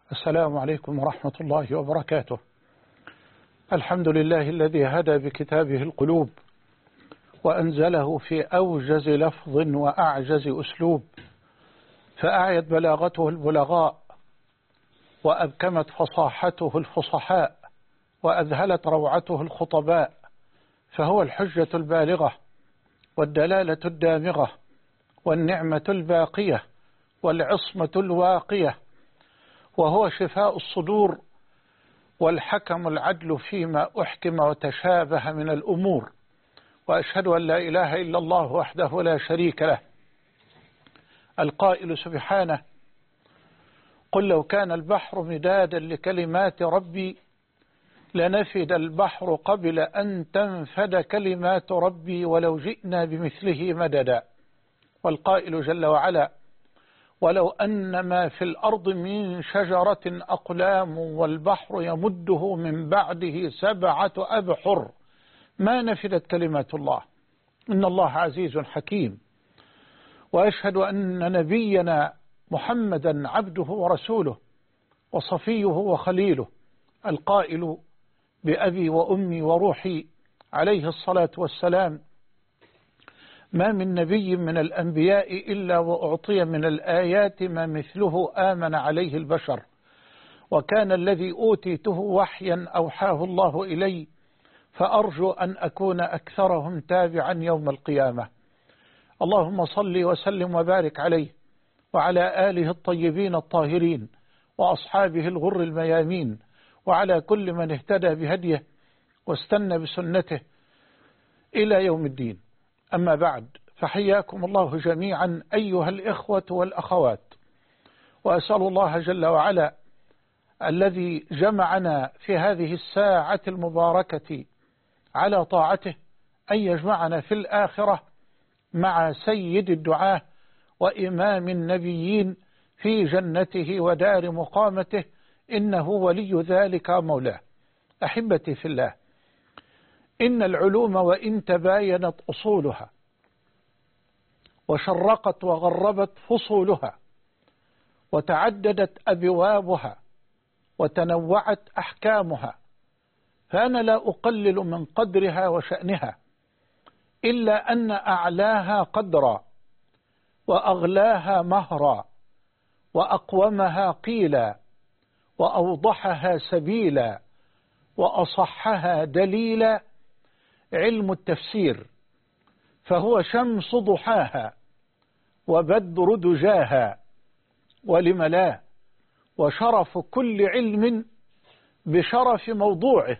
السلام عليكم ورحمة الله وبركاته. الحمد لله الذي هدى بكتابه القلوب وأنزله في أوجز لفظ وأعجز أسلوب، فأعيت بلاغته البلغاء وأبكمت فصاحته الفصحاء وأذهلت روعته الخطباء، فهو الحجة البالغة والدلالة الدامغة والنعمة الباقية والعصمة الواقية، وهو شفاء الصدور والحكم العدل فيما أحكم وتشابه من الأمور. وأشهد أن لا إله إلا الله وحده لا شريك له، القائل سبحانه: قل لو كان البحر مدادا لكلمات ربي لنفد البحر قبل أن تنفد كلمات ربي ولو جئنا بمثله مددا. والقائل جل وعلا: ولو أن ما في الأرض من شجرة أقلام والبحر يمده من بعده 7 أبحر ما نفدت كلمات الله إن الله عزيز حكيم. وأشهد أن نبينا محمدا عبده ورسوله وصفيه وخليله، القائل بأبي وأمي وروحي عليه الصلاة والسلام: ما من نبي من الأنبياء إلا وأعطي من الآيات ما مثله آمن عليه البشر، وكان الذي أوتيته وحيا أوحاه الله إلي، فأرجو أن أكون أكثرهم تابعا يوم القيامة. اللهم صل وسلم وبارك عليه وعلى آله الطيبين الطاهرين وأصحابه الغر الميامين، وعلى كل من اهتدى بهديه واستنى بسنته إلى يوم الدين. أما بعد، فحياكم الله جميعا أيها الإخوة والأخوات، وأسأل الله جل وعلا الذي جمعنا في هذه الساعة المباركة على طاعته أن يجمعنا في الآخرة مع سيد الدعاة وإمام النبيين في جنته ودار مقامته، إنه ولي ذلك مولاه. أحبتي في الله، إن العلوم وإن تباينت أصولها وشرقت وغربت فصولها وتعددت أبوابها وتنوعت أحكامها، فأنا لا أقلل من قدرها وشأنها، إلا أن أعلاها قدرا وأغلاها مهرا وأقومها قيلا وأوضحها سبيلا وأصحها دليلا علم التفسير، فهو شمس ضحاها وبدر دجاها، ولم لا، وشرف كل علم بشرف موضوعه.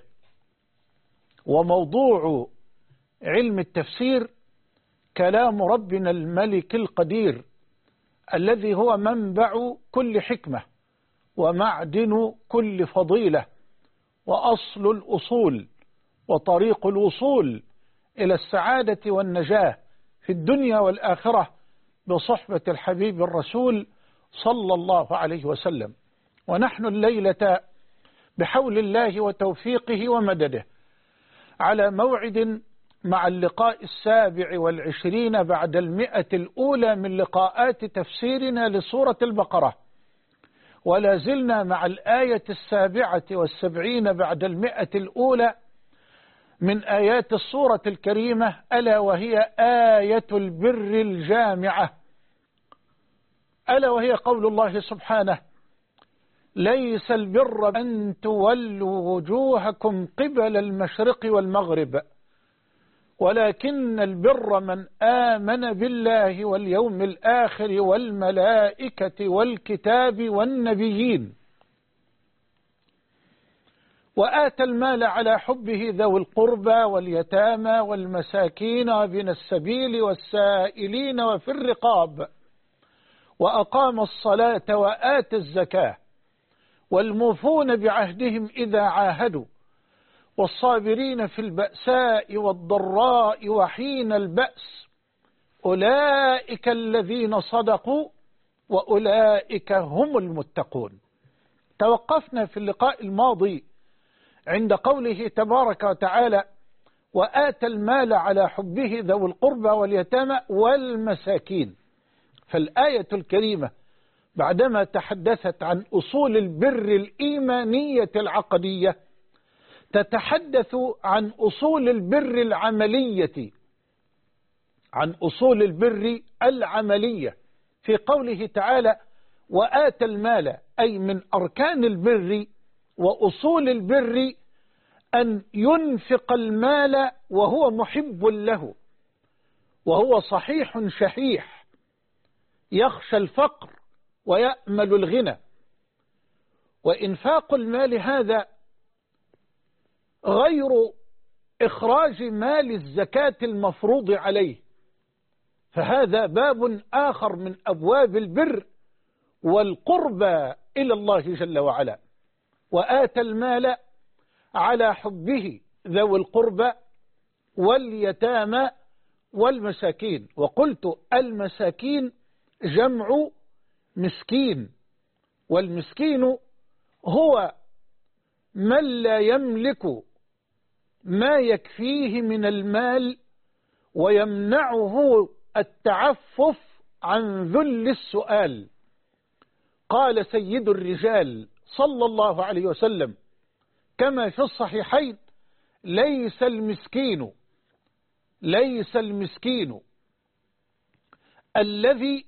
وموضوع علم التفسير كلام ربنا الملك القدير، الذي هو منبع كل حكمة ومعدن كل فضيلة وأصل الأصول وطريق الوصول إلى السعادة والنجاة في الدنيا والآخرة بصحبة الحبيب الرسول صلى الله عليه وسلم. ونحن الليلة بحول الله وتوفيقه ومدده على موعد مع اللقاء 27 بعد 100 الأولى من لقاءات تفسيرنا لسورة البقرة، ولا زلنا مع الآية 77 بعد 100 الأولى من آيات السورة الكريمة، ألا وهي آية البر الجامعة، ألا وهي قول الله سبحانه: ليس البر أن تولوا وجوهكم قبل المشرق والمغرب ولكن البر من آمن بالله واليوم الآخر والملائكة والكتاب والنبيين وآتى المال على حبه ذوي القربى واليتامى والمساكين وابن السبيل والسائلين وفي الرقاب وأقام الصلاة وآتى الزكاة والموفون بعهدهم إذا عاهدوا والصابرين في البأساء والضراء وحين البأس أولئك الذين صدقوا وأولئك هم المتقون. توقفنا في اللقاء الماضي عند قوله تبارك وتعالى: وآتى المال على حبه ذوي القربى واليتامى والمساكين. فالآية الكريمة بعدما تحدثت عن أصول البر الإيمانية العقدية تتحدث عن أصول البر العملية، عن أصول البر العملية في قوله تعالى وآتى المال، أي من أركان البر وأصول البر أن ينفق المال وهو محب له وهو صحيح شحيح يخشى الفقر ويأمل الغنى. وإنفاق المال هذا غير إخراج مال الزكاة المفروض عليه، فهذا باب آخر من أبواب البر والقربى إلى الله جل وعلا. وآتى المال على حبه ذوي القربى واليتامى والمساكين. وقلت المساكين جمع مسكين، والمسكين هو من لا يملك ما يكفيه من المال ويمنعه التعفف عن ذل السؤال. قال سيد الرجال صلى الله عليه وسلم كما في الصحيحين ليس المسكين الذي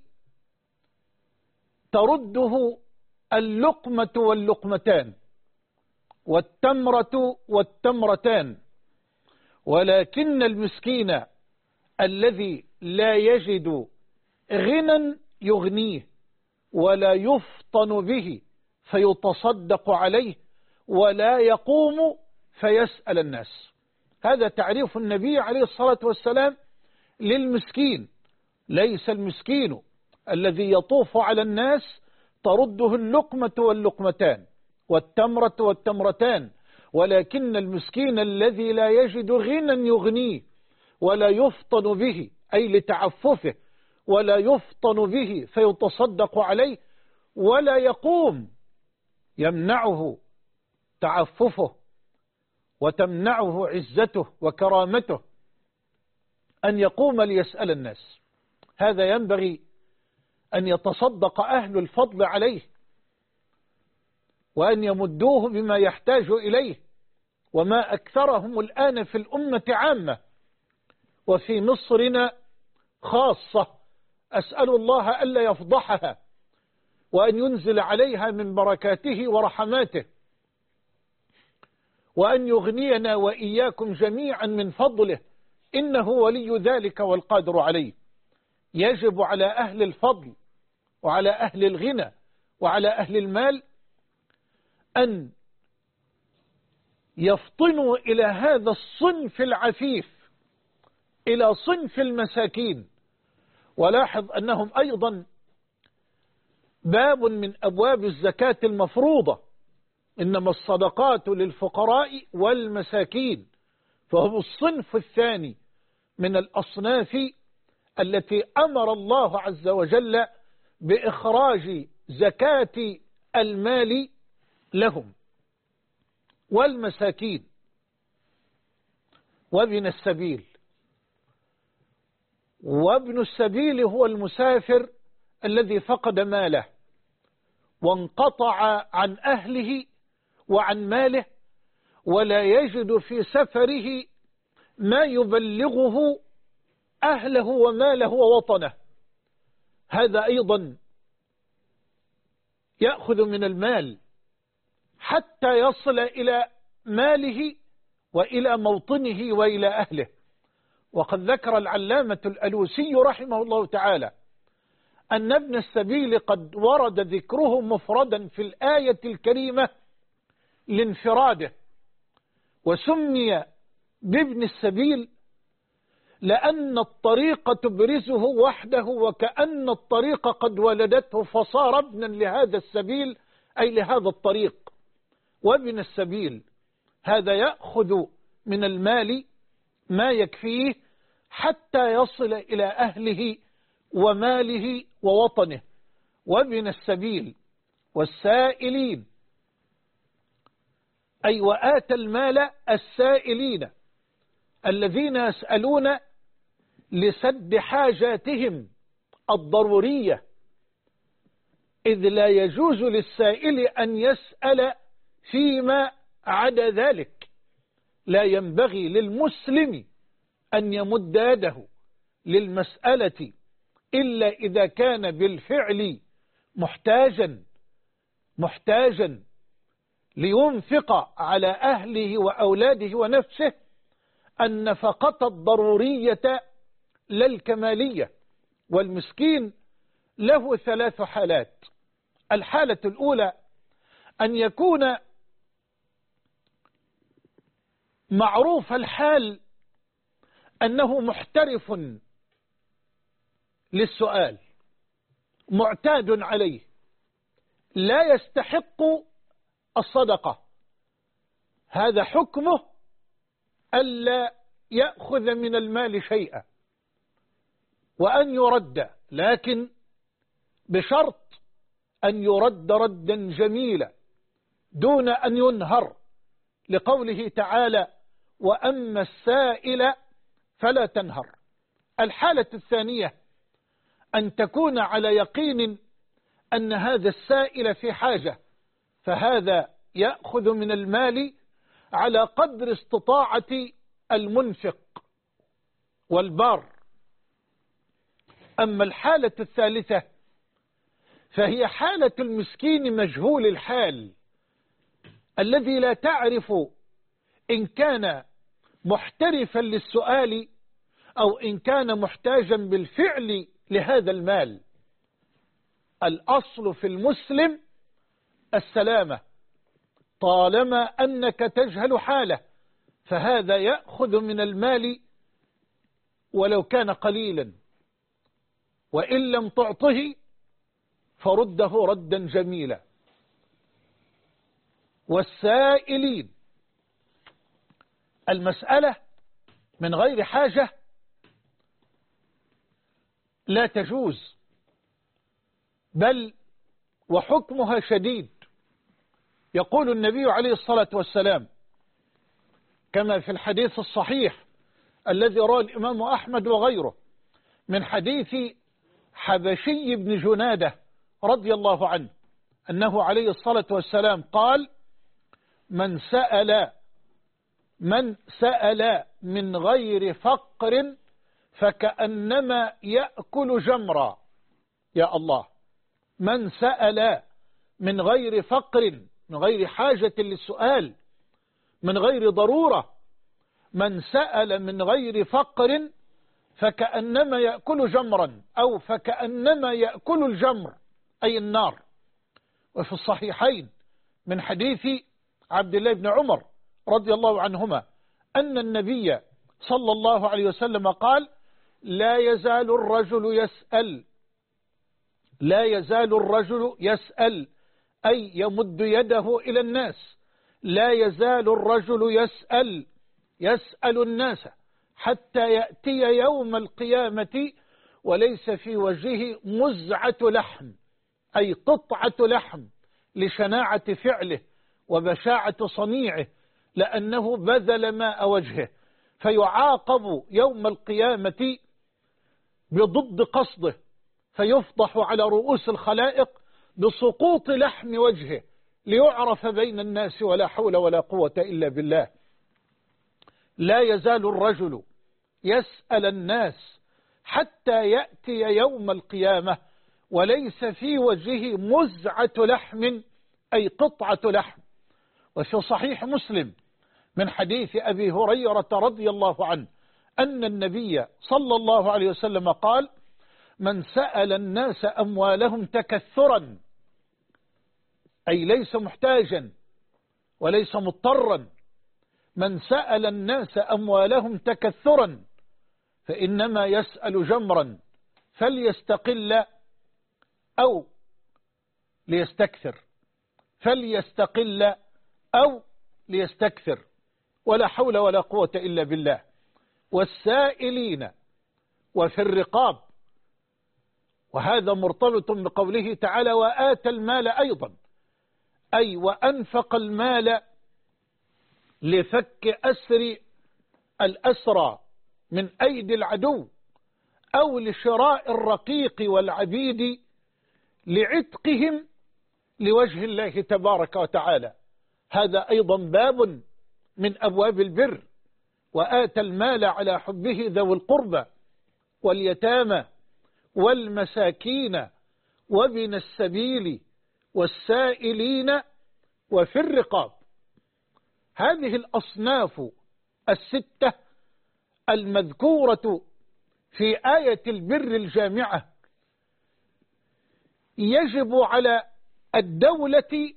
ترده اللقمة واللقمتان والتمرة والتمرتان، ولكن المسكين الذي لا يجد غنى يغنيه ولا يفطن به فيتصدق عليه ولا يقوم فيسأل الناس. هذا تعريف النبي عليه الصلاة والسلام للمسكين. ليس المسكين الذي يطوف على الناس ترده اللقمة واللقمتان والتمرة والتمرتان، ولكن المسكين الذي لا يجد غنى يغنيه ولا يفطن به، أي لتعففه، ولا يفطن به فيتصدق عليه ولا يقوم، يمنعه تعففه وتمنعه عزته وكرامته أن يقوم ليسأل الناس. هذا ينبغي أن يتصدق أهل الفضل عليه وأن يمدوه بما يحتاج إليه، وما أكثرهم الآن في الأمة عامة وفي مصرنا خاصة. أسأل الله ألا يفضحها وأن ينزل عليها من بركاته ورحماته، وأن يغنينا وإياكم جميعا من فضله، إنه ولي ذلك والقادر عليه. يجب على أهل الفضل وعلى أهل الغنى وعلى أهل المال أن يفطنوا إلى هذا الصنف العفيف، إلى صنف المساكين. ولاحظ أنهم أيضا باب من أبواب الزكاة المفروضة، إنما الصدقات للفقراء والمساكين، فهو الصنف الثاني من الأصناف التي أمر الله عز وجل بإخراج زكاة المال لهم. والمساكين وابن السبيل. وابن السبيل هو المسافر الذي فقد ماله وانقطع عن أهله وعن ماله ولا يجد في سفره ما يبلغه أهله وماله ووطنه. هذا أيضا يأخذ من المال حتى يصل إلى ماله وإلى موطنه وإلى أهله. وقد ذكر العلامة الألوسي رحمه الله تعالى أن ابن السبيل قد ورد ذكره مفردا في الآية الكريمة لانفراده، وسمي بابن السبيل لأن الطريق تبرزه وحده وكأن الطريق قد ولدته فصار ابنا لهذا السبيل، أي لهذا الطريق. وابن السبيل هذا يأخذ من المال ما يكفيه حتى يصل إلى أهله وماله ووطنه. وابن السبيل والسائلين، أي وآتى المال السائلين الذين يسألون لسد حاجاتهم الضرورية إذ لا يجوز للسائل أن يسأل فيما عدا ذلك. لا ينبغي للمسلم أن يمد يده للمسألة إلا إذا كان بالفعل محتاجا لينفق على أهله وأولاده ونفسه النفقة الضرورية لا الكمالية. والمسكين له 3 حالات. الحالة الأولى أن يكون معروف الحال أنه محترف للسؤال، معتاد عليه، لا يستحق الصدقة، هذا حكمه ألا يأخذ من المال شيئا وأن يرد، لكن بشرط أن يرد ردا جميلا دون أن ينهر، لقوله تعالى: وأما السائل فلا تنهر. الحالة الثانية أن تكون على يقين أن هذا السائل في حاجة، فهذا يأخذ من المال على قدر استطاعة المنفق والبار. أما الحالة الثالثة فهي حالة المسكين مجهول الحال، الذي لا تعرف إن كان محترفا للسؤال أو إن كان محتاجا بالفعل لهذا المال. الأصل في المسلم السلامة، طالما أنك تجهل حاله فهذا يأخذ من المال ولو كان قليلا، وإن لم تعطه فرده ردا جميلا. والسائلين، المسألة من غير حاجة لا تجوز، بل وحكمها شديد. يقول النبي عليه الصلاة والسلام كما في الحديث الصحيح الذي رواه الإمام أحمد وغيره من حديث حبشي بن جنادة رضي الله عنه أنه عليه الصلاة والسلام قال: من سأل من غير فقر فكأنما يأكل جمرا. يا الله، من سأل من غير فقر، من غير حاجة للسؤال، من غير ضرورة، من سأل من غير فقر فكأنما يأكل جمرا، أو فكأنما يأكل الجمر أي النار. وفي الصحيحين من حديث عبد الله بن عمر رضي الله عنهما أن النبي صلى الله عليه وسلم قال: لا يزال الرجل يسأل أي يمد يده إلى الناس، لا يزال الرجل يسأل الناس حتى يأتي يوم القيامة وليس في وجهه مزعة لحم أي قطعة لحم، لشناعة فعله وبشاعة صنيعه، لأنه بذل ماء وجهه، فيعاقب يوم القيامة بضد قصده، فيفضح على رؤوس الخلائق بسقوط لحم وجهه ليعرف بين الناس، ولا حول ولا قوة إلا بالله. لا يزال الرجل يسأل الناس حتى يأتي يوم القيامة وليس في وجهه مزعة لحم أي قطعة لحم. وفي صحيح مسلم من حديث أبي هريرة رضي الله عنه أن النبي صلى الله عليه وسلم قال: من سأل الناس أموالهم تكثرا، أي ليس محتاجا وليس مضطرا، من سأل الناس أموالهم تكثرا فإنما يسأل جمرا فليستقل أو ليستكثر، ولا حول ولا قوة إلا بالله. والسائلين وفي الرقاب، وهذا مرتبط بقوله تعالى: وآتى المال أيضا، أي وأنفق المال لفك أسر الأسرى من أيدي العدو، أو لشراء الرقيق والعبيد لعتقهم لوجه الله تبارك وتعالى. هذا أيضا باب من أبواب البر. وآتى المال على حبه ذوي القربى واليتامى والمساكين وابن السبيل والسائلين وفي الرقاب. هذه الأصناف الستة المذكورة في آية البر الجامعة يجب على الدولة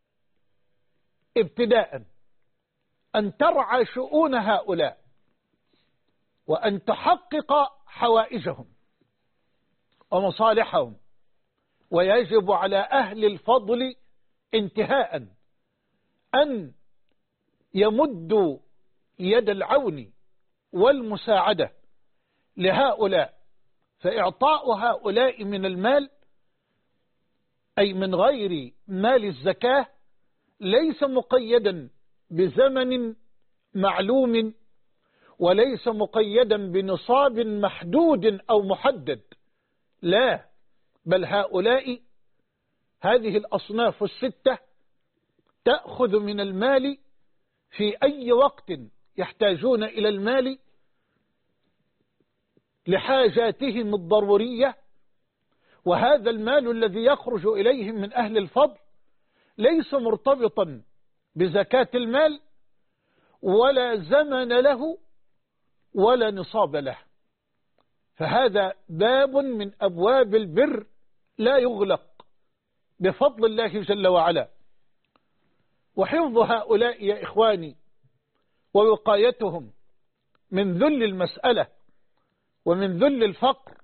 ابتداء أن ترعى شؤون هؤلاء وأن تحقق حوائجهم ومصالحهم. ويجب على أهل الفضل انتهاء أن يمدوا يد العون والمساعدة لهؤلاء. فإعطاء هؤلاء من المال أي من غير مال الزكاة ليس مقيدا بزمن معلوم وليس مقيدا بنصاب محدود أو محدد، لا، بل هؤلاء هذه الأصناف الستة تأخذ من المال في أي وقت يحتاجون إلى المال لحاجاتهم الضرورية. وهذا المال الذي يخرج إليهم من أهل الفضل ليس مرتبطا بزكاة المال ولا زمن له ولا نصاب له. فهذا باب من أبواب البر لا يغلق بفضل الله جل وعلا. وحفظ هؤلاء يا إخواني ووقايتهم من ذل المسألة ومن ذل الفقر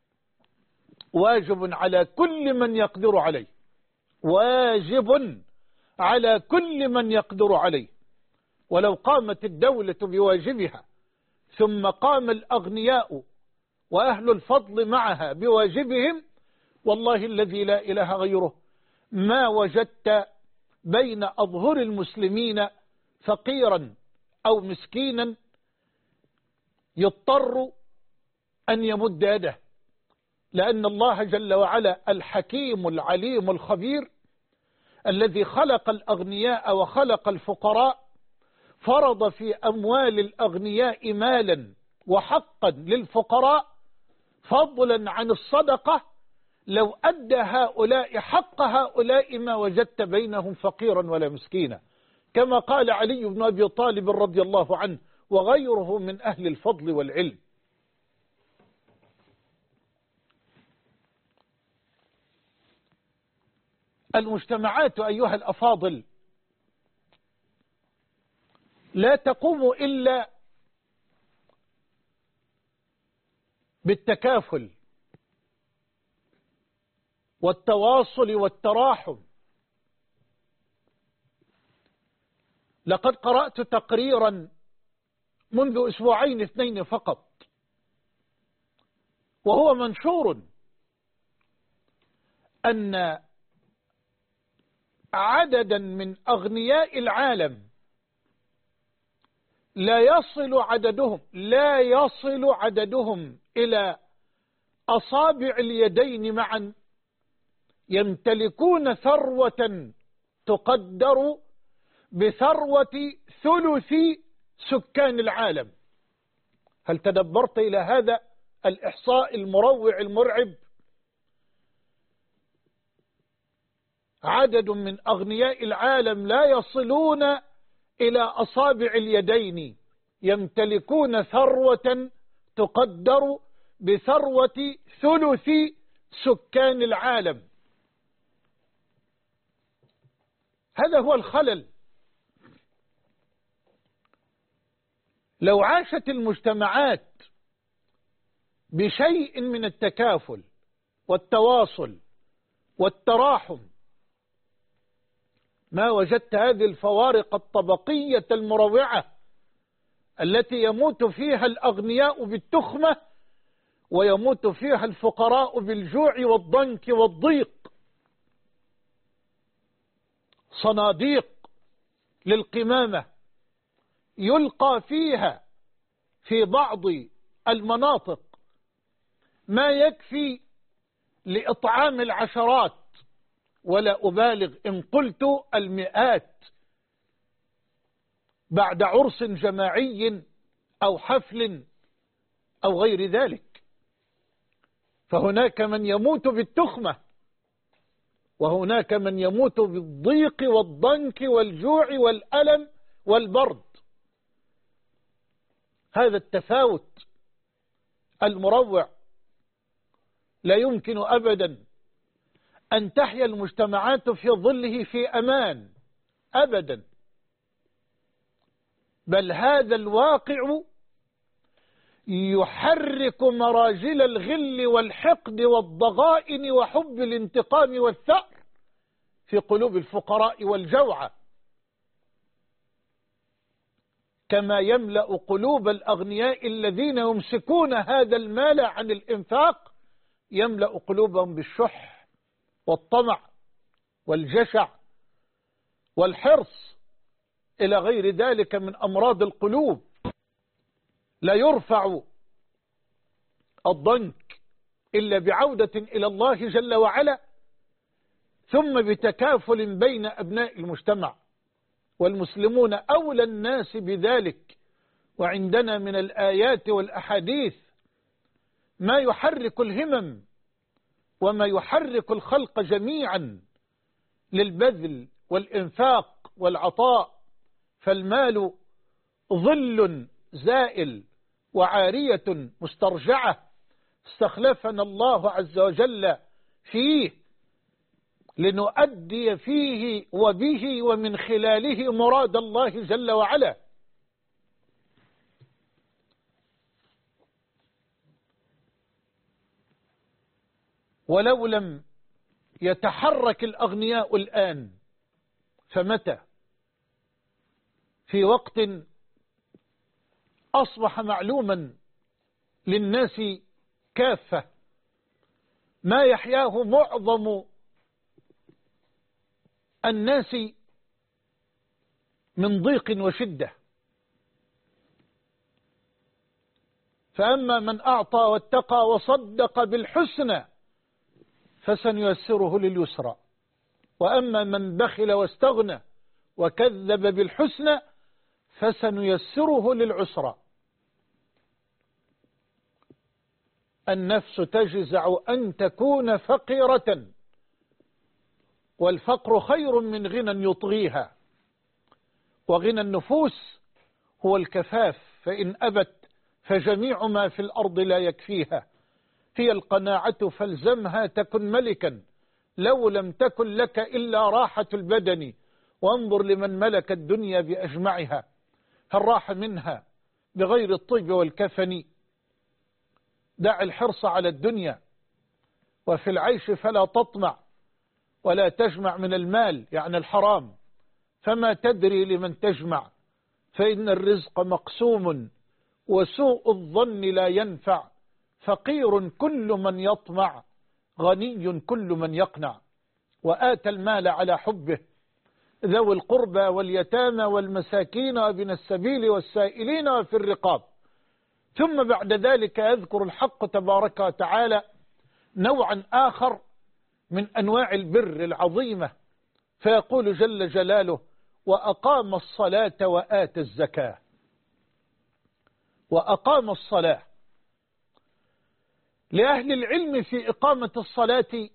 واجب على كل من يقدر عليه، واجب على كل من يقدر عليه. ولو قامت الدولة بواجبها ثم قام الأغنياء وأهل الفضل معها بواجبهم، والله الذي لا إله غيره ما وجدت بين أظهر المسلمين فقيرا أو مسكينا يضطر أن يمد يده. لأن الله جل وعلا الحكيم العليم الخبير الذي خلق الأغنياء وخلق الفقراء فرض في أموال الأغنياء مالا وحقا للفقراء فضلا عن الصدقة. لو أدى هؤلاء حق هؤلاء ما وجدت بينهم فقيرا ولا مسكينا، كما قال علي بن أبي طالب رضي الله عنه وغيره من أهل الفضل والعلم. المجتمعات أيها الأفاضل لا تقوم إلا بالتكافل والتواصل والتراحم. لقد قرأت تقريرا منذ 2 فقط وهو منشور أن عددا من أغنياء العالم لا يصل عددهم إلى أصابع اليدين معا، يمتلكون ثروة تقدر بثروة ثلث سكان العالم. هل تدبرت إلى هذا الإحصاء المروع المرعب؟ عدد من أغنياء العالم لا يصلون إلى أصابع اليدين، يمتلكون ثروة تقدر بثروة ثلث سكان العالم. هذا هو الخلل. لو عاشت المجتمعات بشيء من التكافل والتواصل والتراحم ما وجدت هذه الفوارق الطبقية المروعة التي يموت فيها الأغنياء بالتخمة ويموت فيها الفقراء بالجوع والضنك والضيق. صناديق للقمامة يلقى فيها في بعض المناطق ما يكفي لإطعام العشرات، ولا أبالغ إن قلت المئات، بعد عرس جماعي أو حفل أو غير ذلك. فهناك من يموت بالتخمة، وهناك من يموت بالضيق والضنك والجوع والألم والبرد. هذا التفاوت المروع لا يمكن أبدا أن تحيا المجتمعات في ظله في أمان أبدا، بل هذا الواقع يحرك مراجل الغل والحقد والضغائن وحب الانتقام والثأر في قلوب الفقراء والجوعى، كما يملأ قلوب الأغنياء الذين يمسكون هذا المال عن الإنفاق، يملأ قلوبهم بالشح والطمع والجشع والحرص إلى غير ذلك من أمراض القلوب. لا يرفع الضنك إلا بعودة إلى الله جل وعلا، ثم بتكافل بين أبناء المجتمع، والمسلمون أولى الناس بذلك. وعندنا من الآيات والأحاديث ما يحرك الهمم وما يحرك الخلق جميعا للبذل والإنفاق والعطاء. فالمال ظل زائل وعارية مسترجعة استخلفنا الله عز وجل فيه لنؤدي فيه وبه ومن خلاله مراد الله جل وعلا. ولو لم يتحرك الأغنياء الآن فمتى؟ في وقت أصبح معلوما للناس كافة ما يحياه معظم الناس من ضيق وشدة. فأما من أعطى واتقى وصدق بالحسنى فسنيسره لليسرى، وأما من بخل واستغنى وكذب بالحسنى فسنيسره للعسرى. النفس تجزع أن تكون فقيرة، والفقر خير من غنى يطغيها، وغنى النفوس هو الكفاف، فإن أبت فجميع ما في الأرض لا يكفيها. هي القناعة فالزمها تكن ملكا، لو لم تكن لك إلا راحة البدن، وانظر لمن ملك الدنيا بأجمعها، هل راح منها بغير الطيب والكفن؟ دع الحرص على الدنيا، وفي العيش فلا تطمع، ولا تجمع من المال يعني الحرام، فما تدري لمن تجمع، فإن الرزق مقسوم، وسوء الظن لا ينفع، فقير كل من يطمع، غني كل من يقنع. وآتى المال على حبه ذوي القربى واليتامى والمساكين وابن السبيل والسائلين وفي الرقاب. ثم بعد ذلك يذكر الحق تبارك وتعالى نوعا آخر من أنواع البر العظيمة، فيقول جل جلاله: وأقام الصلاة وآتى الزكاة. وأقام الصلاة، لأهل العلم في إقامة الصلاة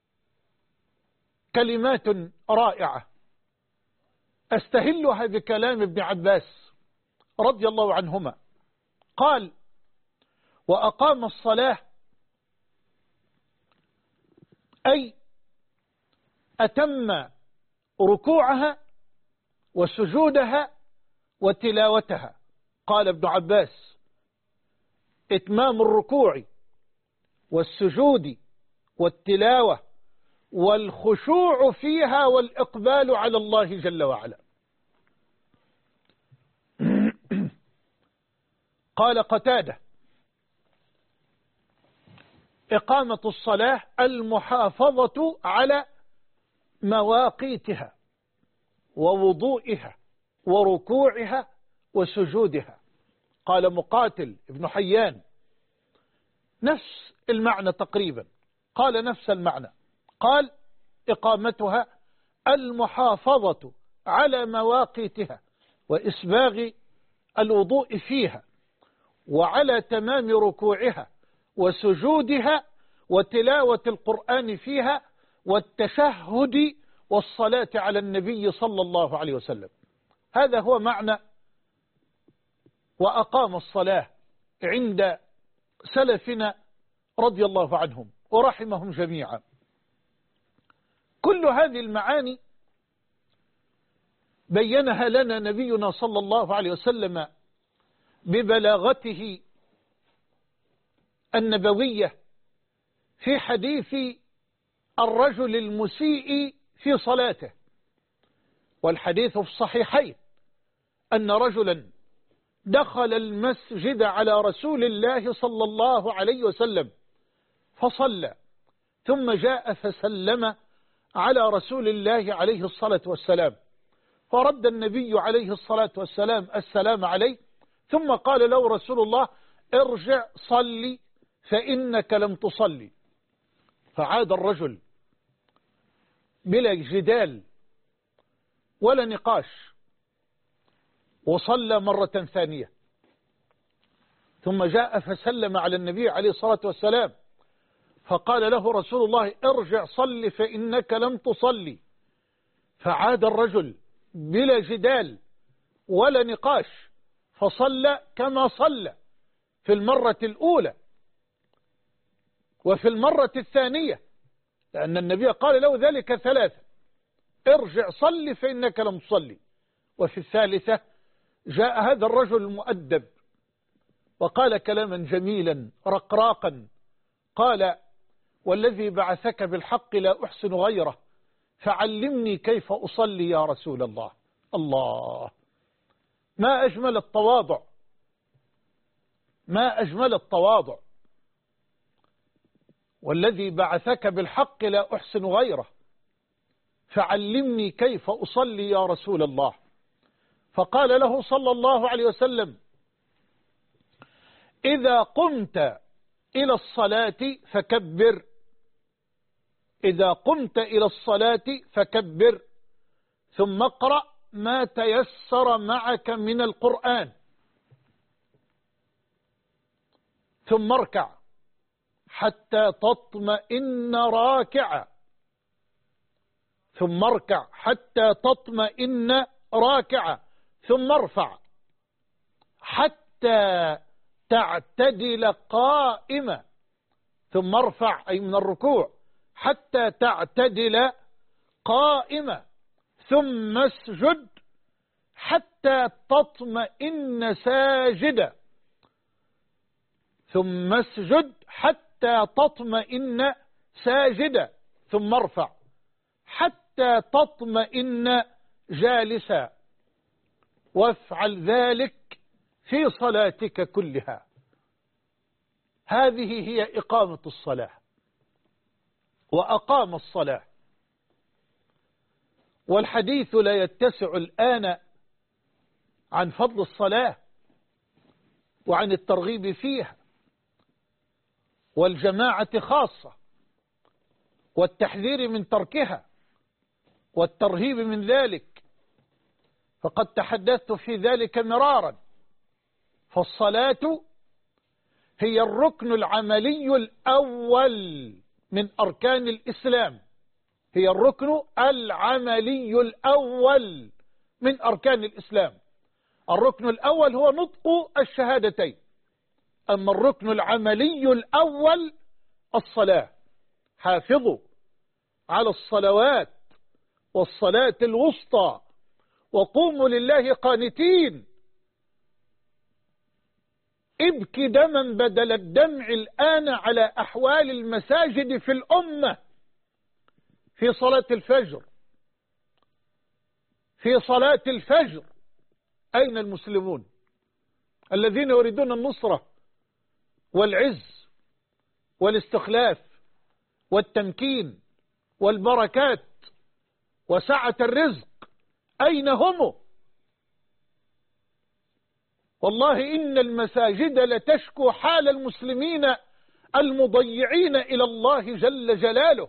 كلمات رائعة أستهلها بكلام ابن عباس رضي الله عنهما. قال: وأقام الصلاة أي أتم ركوعها وسجودها وتلاوتها. قال ابن عباس: إتمام الركوع والسجود والتلاوة والخشوع فيها والإقبال على الله جل وعلا. قال قتادة: إقامة الصلاة المحافظة على مواقيتها ووضوئها وركوعها وسجودها. قال مقاتل ابن حيان نفس المعنى تقريبا، قال نفس المعنى، قال إقامتها المحافظة على مواقيتها وإسباغ الوضوء فيها وعلى تمام ركوعها وسجودها وتلاوة القرآن فيها والتشهد والصلاة على النبي صلى الله عليه وسلم. هذا هو معنى وأقام الصلاة عند سلفنا رضي الله عنهم ورحمهم جميعا. كل هذه المعاني بينها لنا نبينا صلى الله عليه وسلم ببلاغته النبوية في حديث الرجل المسيء في صلاته، والحديث في الصحيحين أن رجلا دخل المسجد على رسول الله صلى الله عليه وسلم فصلى، ثم جاء فسلم على رسول الله عليه الصلاة والسلام، فرد النبي عليه الصلاة والسلام السلام عليه، ثم قال له رسول الله: ارجع صلي فإنك لم تصلي. فعاد الرجل بلا جدال ولا نقاش وصلى مرة ثانية، ثم جاء فسلم على النبي عليه الصلاة والسلام، فقال له رسول الله: ارجع صلي فإنك لم تصلي. فعاد الرجل بلا جدال ولا نقاش فصلى كما صلى في المرة الأولى وفي المرة الثانية، لأن النبي قال له ذلك ثلاثة: ارجع صلي فإنك لم تصلي. وفي الثالثة جاء هذا الرجل المؤدب وقال كلاما جميلا رقراقا، قال: والذي بعثك بالحق لا أحسن غيره فعلمني كيف أصلي يا رسول الله. الله، ما أجمل التواضع، ما أجمل التواضع. والذي بعثك بالحق لا أحسن غيره فعلمني كيف أصلي يا رسول الله. فقال له صلى الله عليه وسلم: إذا قمت إلى الصلاة فكبر، إذا قمت إلى الصلاة فكبر، ثم اقرأ ما تيسر معك من القرآن، ثم اركع حتى تطمئن راكعا، ثم اركع حتى تطمئن راكعا، ثم ارفع حتى تعتدل قائما، ثم ارفع أي من الركوع حتى تعتدل قائما، ثم اسجد حتى تطمئن ساجدا، ثم اسجد حتى تطمئن ساجدا، ثم ارفع حتى تطمئن جالسا، وافعل ذلك في صلاتك كلها. هذه هي إقامة الصلاة. وأقام الصلاة. والحديث لا يتسع الآن عن فضل الصلاة وعن الترغيب فيها والجماعة خاصة والتحذير من تركها والترهيب من ذلك، فقد تحدثت في ذلك مرارا. فالصلاة هي الركن العملي الأول من أركان الإسلام، هي الركن العملي الأول من أركان الإسلام. الركن الأول هو نطق الشهادتين، أما الركن العملي الأول الصلاة. حافظوا على الصلوات والصلاة الوسطى وقوموا لله قانتين. ابك دما بدل الدمع الآن على أحوال المساجد في الأمة في صلاة الفجر. في صلاة الفجر أين المسلمون الذين يريدون النصرة والعز والاستخلاف والتمكين والبركات وسعة الرزق؟ أين هم؟ والله إن المساجد لتشكو حال المسلمين المضيعين إلى الله جل جلاله.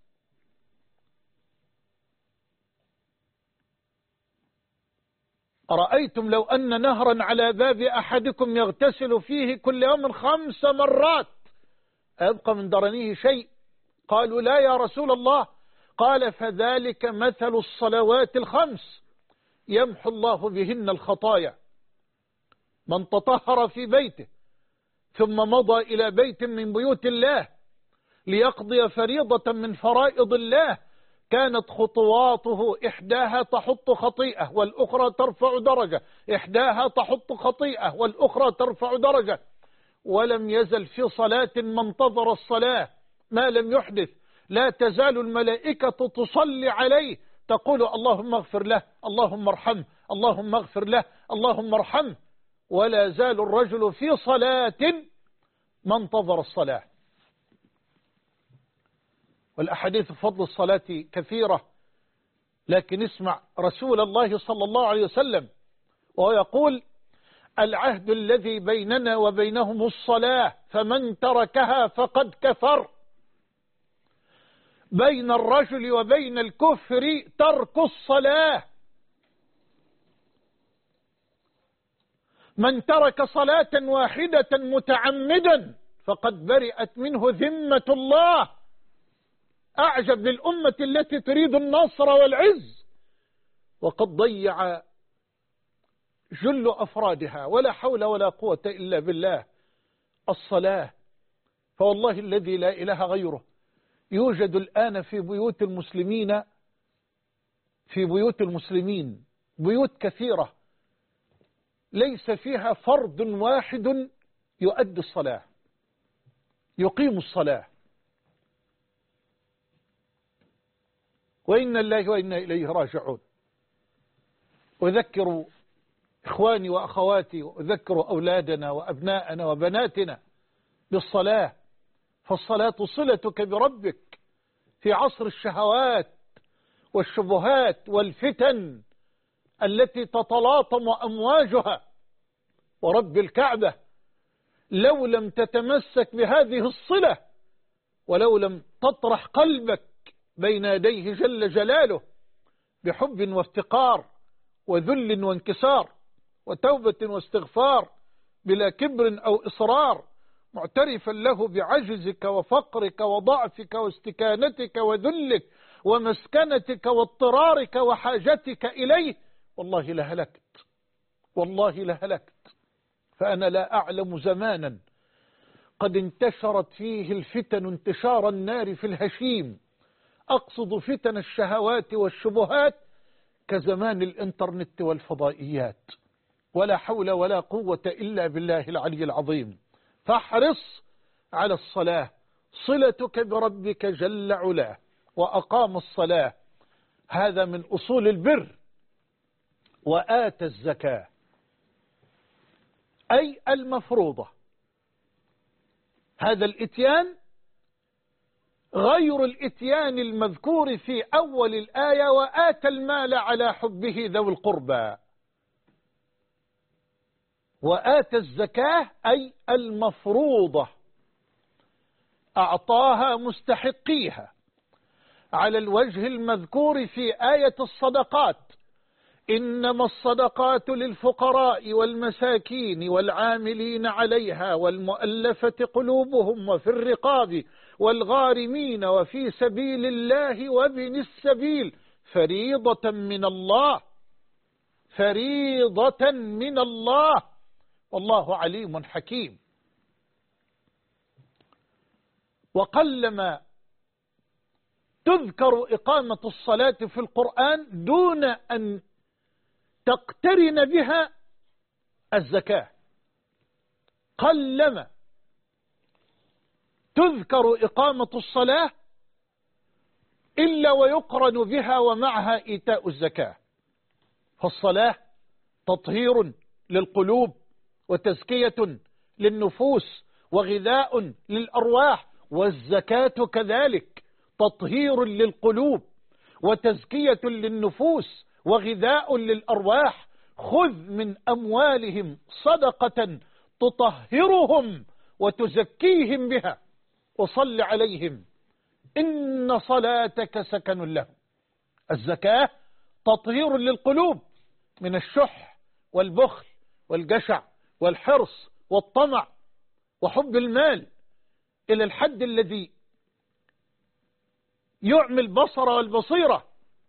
أرأيتم لو أن نهرا على باب أحدكم يغتسل فيه كل يوم 5 مرات أيبقى من درنيه شيء؟ قالوا لا يا رسول الله. قال فذلك مثل الصلوات ال5 يمحو الله بهن الخطايا. من تطهر في بيته ثم مضى إلى بيت من بيوت الله ليقضي فريضة من فرائض الله كانت خطواته إحداها تحط خطيئة والأخرى ترفع درجة، إحداها تحط خطيئة والأخرى ترفع درجة، ولم يزل في صلاة ما انتظر الصلاة ما لم يحدث. لا تزال الملائكة تصلي عليه تقول اللهم اغفر له، اللهم ارحمه، اللهم اغفر له، اللهم ارحمه، ولا زال الرجل في صلاة ما انتظر الصلاة. والأحاديث فضل الصلاة كثيرة، لكن اسمع رسول الله صلى الله عليه وسلم وهو يقول العهد الذي بيننا وبينهم الصلاة فمن تركها فقد كفر. بين الرجل وبين الكفر ترك الصلاة. من ترك صلاة واحدة متعمدا فقد برئت منه ذمة الله. أعجب للأمة التي تريد النصر والعز وقد ضيع جل أفرادها ولا حول ولا قوة إلا بالله الصلاة. فوالله الذي لا إله غيره يوجد الآن في بيوت المسلمين بيوت كثيرة ليس فيها فرد واحد يؤدي الصلاة يقيم الصلاة. وإنا الله وإنا إليه راجعون. أذكر إخواني وأخواتي وأذكر أولادنا وأبناءنا وبناتنا بالصلاة، فالصلاة صلتك بربك في عصر الشهوات والشبهات والفتن التي تتلاطم أمواجها. ورب الكعبة لو لم تتمسك بهذه الصلة ولو لم تطرح قلبك بين يديه جل جلاله بحب وافتقار وذل وانكسار وتوبة واستغفار بلا كبر أو إصرار، معترفا له بعجزك وفقرك وضعفك واستكانتك وذلك ومسكنتك واضطرارك وحاجتك إليه، والله لهلكت، والله لهلكت. فأنا لا أعلم زمانا قد انتشرت فيه الفتن انتشار النار في الهشيم، أقصد فتن الشهوات والشبهات، كزمان الإنترنت والفضائيات. ولا حول ولا قوة إلا بالله العلي العظيم. فاحرص على الصلاة، صلتك بربك جل علاه. وأقام الصلاة، هذا من أصول البر. وآتى الزكاة أي المفروضة. هذا الإتيان غير الإتيان المذكور في أول الآية وآتى المال على حبه ذوي القربى. وآتى الزكاة أي المفروضة، أعطاها مستحقيها على الوجه المذكور في آية الصدقات. إنما الصدقات للفقراء والمساكين والعاملين عليها والمؤلفة قلوبهم وفي الرقاب والغارمين وفي سبيل الله وابن السبيل فريضة من الله، فريضة من الله، والله عليم حكيم. وقلما تذكر إقامة الصلاة في القرآن دون أن تقترن بها الزكاة. قلما تذكر إقامة الصلاة إلا ويقرن بها ومعها إيتاء الزكاة. فالصلاة تطهير للقلوب وتزكية للنفوس وغذاء للأرواح، والزكاة كذلك تطهير للقلوب وتزكية للنفوس وغذاء للأرواح. خذ من أموالهم صدقة تطهرهم وتزكيهم بها وصل عليهم إن صلاتك سكن لهم. الزكاة تطهير للقلوب من الشح والبخل والجشع والحرص والطمع وحب المال إلى الحد الذي يعمي البصر والبصيرة،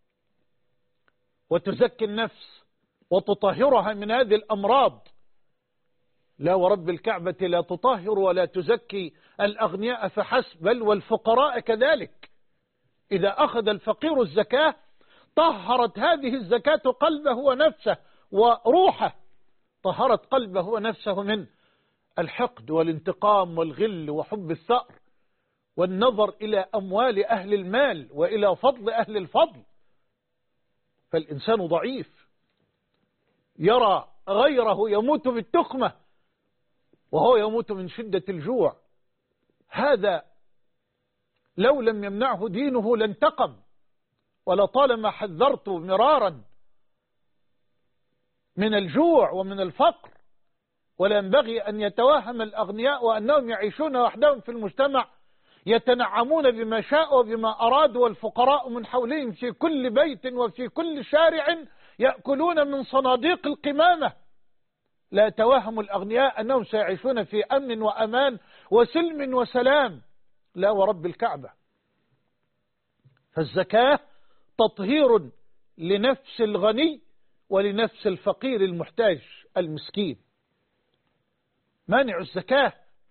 وتزكي النفس وتطهرها من هذه الأمراض. لا ورب الكعبة لا تطهر ولا تزكي الأغنياء فحسب، بل والفقراء كذلك. إذا أخذ الفقير الزكاة طهرت هذه الزكاة قلبه ونفسه وروحه، طهرت قلبه ونفسه من الحقد والانتقام والغل وحب الثأر والنظر إلى أموال أهل المال وإلى فضل أهل الفضل. فالإنسان ضعيف يرى غيره يموت بالتخمة وهو يموت من شدة الجوع. هذا لو لم يمنعه دينه لانتقم، ولطالما حذرت مرارا من الجوع ومن الفقر. ولا ينبغي أن يتوهم الأغنياء وأنهم يعيشون وحدهم في المجتمع يتنعمون بما شاءوا وبما أرادوا، والفقراء من حولهم في كل بيت وفي كل شارع يأكلون من صناديق القمامة. لا يتوهم الأغنياء أنهم سيعيشون في أمن وأمان وسلم وسلام، لا ورب الكعبة. فالزكاة تطهير لنفس الغني ولنفس الفقير المحتاج المسكين. مانع الزكاة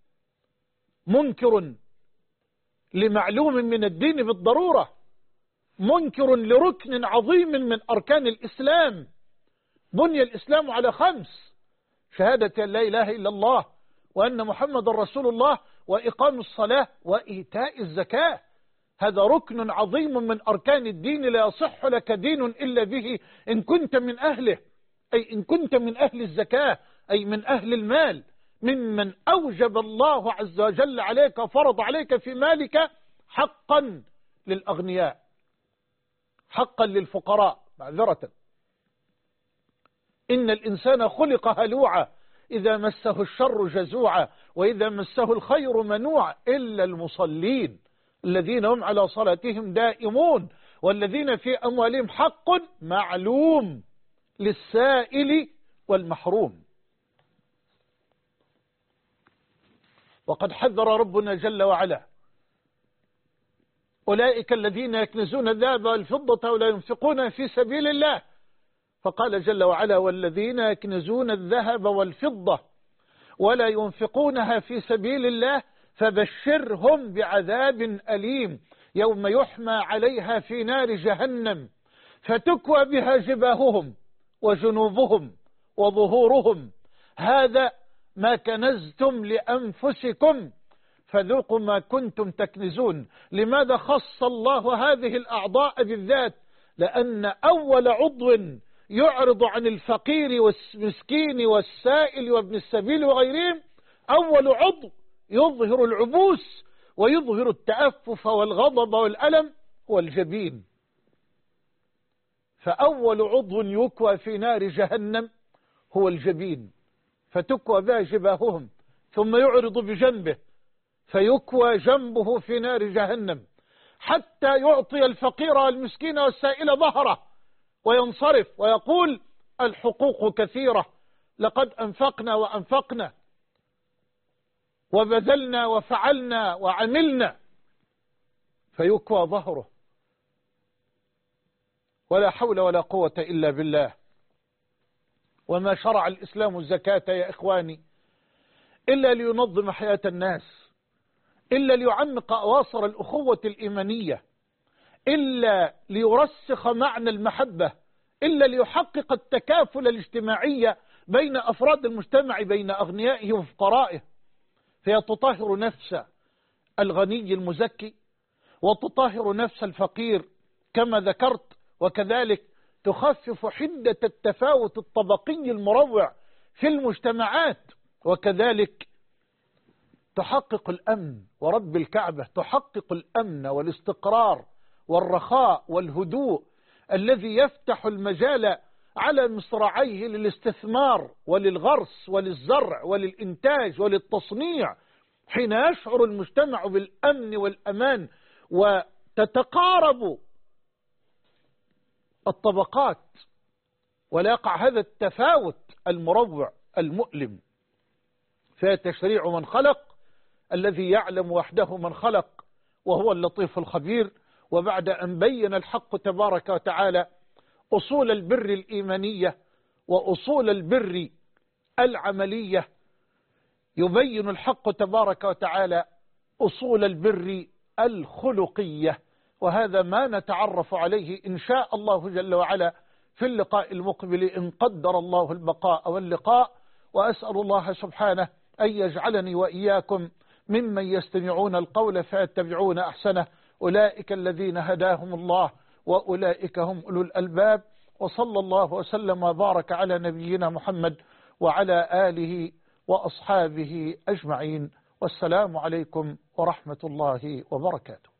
منكر لمعلوم من الدين بالضرورة، منكر لركن عظيم من أركان الإسلام. بني الإسلام على 5: شهادة أن لا إله إلا الله وأن محمد رسول الله وإقام الصلاة وإيتاء الزكاة. هذا ركن عظيم من أركان الدين، لا يصح لك دين إلا به إن كنت من أهله، أي إن كنت من أهل الزكاة، أي من أهل المال، ممن أوجب الله عز وجل عليك فرض عليك في مالك حقا للأغنياء، حقا للفقراء. معذرة، إن الإنسان خلق هلوعا إذا مسه الشر جزوعا وإذا مسه الخير منوعا إلا المصلين الذين هم على صلاتهم دائمون والذين في أموالهم حق معلوم للسائل والمحروم. وقد حذر ربنا جل وعلا أولئك الذين يكنزون الذهب والفضة ولا ينفقون في سبيل الله، فقال جل وعلا والذين يكنزون الذهب والفضة ولا ينفقونها في سبيل الله فبشرهم بعذاب أليم يوم يحمى عليها في نار جهنم فتكوى بها جباههم وجنوبهم وظهورهم هذا ما كنزتم لأنفسكم فذوقوا ما كنتم تكنزون. لماذا خص الله هذه الأعضاء بالذات؟ لأن أول عضو يعرض عن الفقير والمسكين والسائل وابن السبيل وغيرهم، أول عضو يظهر العبوس ويظهر التأفف والغضب والألم هو الجبين. فأول عضو يكوى في نار جهنم هو الجبين، فتكوى بها جباههم ثم يعرض بجنبه فيكوى جنبه في نار جهنم حتى يعطي الفقير والمسكين والسائل ظهره وينصرف ويقول الحقوق كثيرة، لقد أنفقنا وأنفقنا وبذلنا وفعلنا وعملنا، فيكوى ظهره. ولا حول ولا قوة إلا بالله. وما شرع الإسلام الزكاة يا إخواني إلا لينظم حياة الناس، إلا ليعمق أواصر الأخوة الإيمانية، إلا ليرسخ معنى المحبة، إلا ليحقق التكافل الاجتماعي بين أفراد المجتمع بين أغنيائه وفقرائه. فهي تطهر نفس الغني المزكي وتطهر نفس الفقير كما ذكرت، وكذلك تخفف حدة التفاوت الطبقي المروع في المجتمعات، وكذلك تحقق الأمن. ورب الكعبة تحقق الأمن والاستقرار والرخاء والهدوء الذي يفتح المجال على مصراعيه للاستثمار وللغرس وللزرع وللإنتاج وللتصنيع حين يشعر المجتمع بالأمن والأمان وتتقارب الطبقات ولا يقع هذا التفاوت المروع المؤلم، فتشريع من خلق الذي يعلم وحده من خلق وهو اللطيف الخبير. وبعد أن بين الحق تبارك وتعالى أصول البر الإيمانية وأصول البر العملية، يبين الحق تبارك وتعالى أصول البر الخلقية، وهذا ما نتعرف عليه إن شاء الله جل وعلا في اللقاء المقبل إن قدر الله البقاء واللقاء. وأسأل الله سبحانه أن يجعلني وإياكم ممن يستمعون القول فيتبعون أحسنه، أولئك الذين هداهم الله وأولئك هم أولو الألباب. وصلى الله وسلم وبارك على نبينا محمد وعلى آله وأصحابه أجمعين، والسلام عليكم ورحمة الله وبركاته.